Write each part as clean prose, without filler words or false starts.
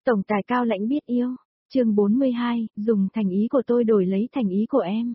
Tổng tài cao lãnh biết yêu. Chương 42, dùng thành ý của tôi đổi lấy thành ý của em.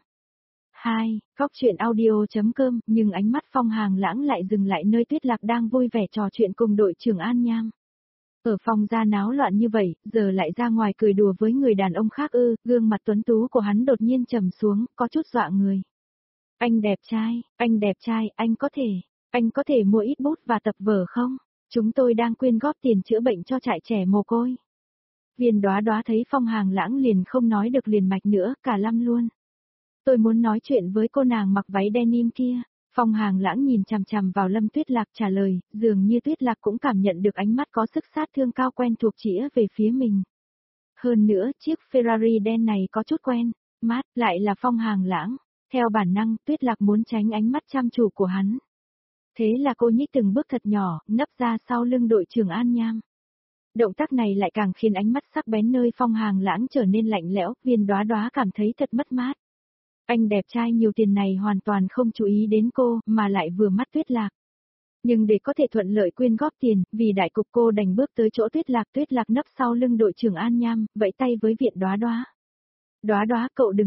2. Góc truyện audio.com, nhưng ánh mắt Phong Hàng Lãng lại dừng lại nơi Tuyết Lạc đang vui vẻ trò chuyện cùng đội trưởng An Nham. Ở phòng ra náo loạn như vậy, giờ lại ra ngoài cười đùa với người đàn ông khác ư? Gương mặt tuấn tú của hắn đột nhiên trầm xuống, có chút dọa người. Anh đẹp trai, anh có thể mua ít bút và tập vở không? Chúng tôi đang quyên góp tiền chữa bệnh cho trại trẻ mồ côi. Viên Đóa Đóa thấy Phong Hàng Lãng liền không nói được liền mạch nữa, cả lăm luôn. Tôi muốn nói chuyện với cô nàng mặc váy denim kia. Phong Hàng Lãng nhìn chằm chằm vào Lâm Tuyết Lạc trả lời, dường như Tuyết Lạc cũng cảm nhận được ánh mắt có sức sát thương cao quen thuộc chĩa về phía mình. Hơn nữa, chiếc Ferrari đen này có chút quen, mát, lại là Phong Hàng Lãng. Theo bản năng, Tuyết Lạc muốn tránh ánh mắt chăm chú của hắn. Thế là cô nhích từng bước thật nhỏ, nấp ra sau lưng đội trưởng An Nham. Động tác này lại càng khiến ánh mắt sắc bén nơi Phong Hàng Lãng trở nên lạnh lẽo, Viên Đóa Đóa cảm thấy thật mất mát. Anh đẹp trai nhiều tiền này hoàn toàn không chú ý đến cô, mà lại vừa mắt Tuyết Lạc. Nhưng để có thể thuận lợi quyên góp tiền, vì đại cục cô đành bước tới chỗ Tuyết Lạc nấp sau lưng đội trưởng An Nham, vẫy tay với Viên Đóa Đóa. Đóa Đóa cậu đừng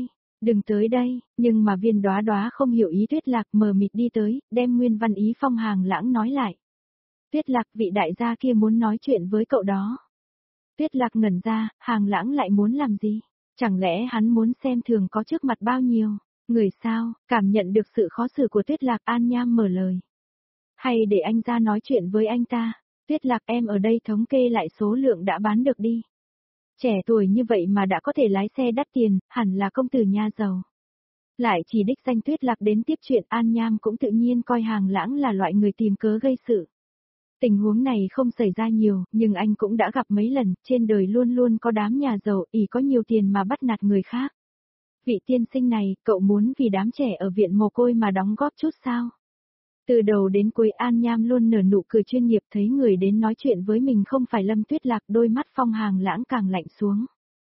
tới đây, nhưng mà Viên Đóa Đóa không hiểu ý Tuyết Lạc mờ mịt đi tới, đem nguyên văn ý Phong Hàng Lãng nói lại. Tuyết Lạc, vị đại gia kia muốn nói chuyện với cậu đó. Tuyết Lạc ngẩn ra, Hàng Lãng lại muốn làm gì? Chẳng lẽ hắn muốn xem thường có trước mặt bao nhiêu người sao? Cảm nhận được sự khó xử của Tuyết Lạc, An Nham mở lời. Hay để anh ra nói chuyện với anh ta? Tuyết Lạc, em ở đây thống kê lại số lượng đã bán được đi. Trẻ tuổi như vậy mà đã có thể lái xe đắt tiền, hẳn là công tử nhà giàu. Lại chỉ đích danh Tuyết Lạc đến tiếp chuyện, An Nham cũng tự nhiên coi Hàng Lãng là loại người tìm cớ gây sự. Tình huống này không xảy ra nhiều, nhưng anh cũng đã gặp mấy lần, trên đời luôn luôn có đám nhà giàu ỷ có nhiều tiền mà bắt nạt người khác. Vị tiên sinh này, cậu muốn vì đám trẻ ở viện mồ côi mà đóng góp chút sao? Từ đầu đến cuối An Nham luôn nở nụ cười chuyên nghiệp, thấy người đến nói chuyện với mình không phải Lâm Tuyết Lạc, đôi mắt Phong Hàng Lãng càng lạnh xuống.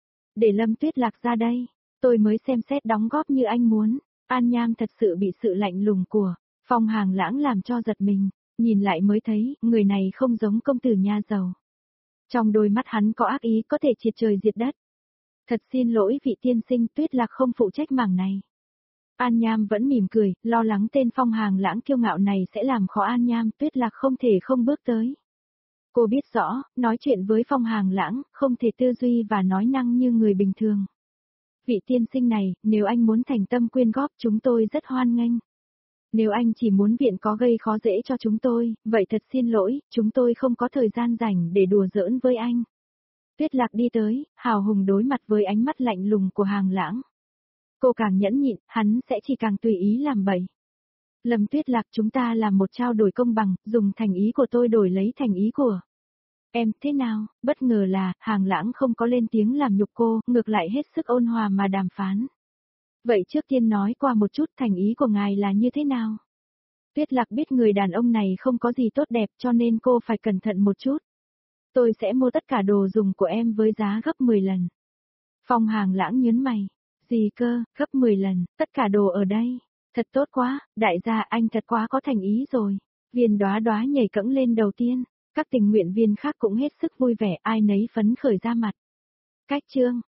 Để Lâm Tuyết Lạc ra đây, tôi mới xem xét đóng góp như anh muốn. An Nham thật sự bị sự lạnh lùng của Phong Hàng Lãng làm cho giật mình. Nhìn lại mới thấy, người này không giống công tử nhà giàu. Trong đôi mắt hắn có ác ý có thể triệt trời diệt đất. Thật xin lỗi vị tiên sinh, Tuyết Lạc không phụ trách mảng này. An Nham vẫn mỉm cười, lo lắng tên Phong Hàng Lãng kiêu ngạo này sẽ làm khó An Nham, Tuyết Lạc không thể không bước tới. Cô biết rõ, nói chuyện với Phong Hàng Lãng, không thể tư duy và nói năng như người bình thường. Vị tiên sinh này, nếu anh muốn thành tâm quyên góp chúng tôi rất hoan nghênh. Nếu anh chỉ muốn viện có gây khó dễ cho chúng tôi, vậy thật xin lỗi, chúng tôi không có thời gian rảnh để đùa giỡn với anh. Tuyết Lạc đi tới, hào hùng đối mặt với ánh mắt lạnh lùng của Hàng Lãng. Cô càng nhẫn nhịn, hắn sẽ chỉ càng tùy ý làm bậy. Lâm Tuyết Lạc, chúng ta làm một trao đổi công bằng, dùng thành ý của tôi đổi lấy thành ý của em. Thế nào? Bất ngờ là, Hàng Lãng không có lên tiếng làm nhục cô, ngược lại hết sức ôn hòa mà đàm phán. Vậy trước tiên nói qua một chút thành ý của ngài là như thế nào? Tuyết Lạc biết người đàn ông này không có gì tốt đẹp cho nên cô phải cẩn thận một chút. Tôi sẽ mua tất cả đồ dùng của em với giá gấp 10 lần. Phong Hàng Lãng nhớn mày. Gì cơ, gấp 10 lần, tất cả đồ ở đây. Thật tốt quá, đại gia anh thật quá có thành ý rồi. Viên Đóa Đóa nhảy cẫng lên đầu tiên. Các tình nguyện viên khác cũng hết sức vui vẻ, ai nấy phấn khởi ra mặt. Cách chương.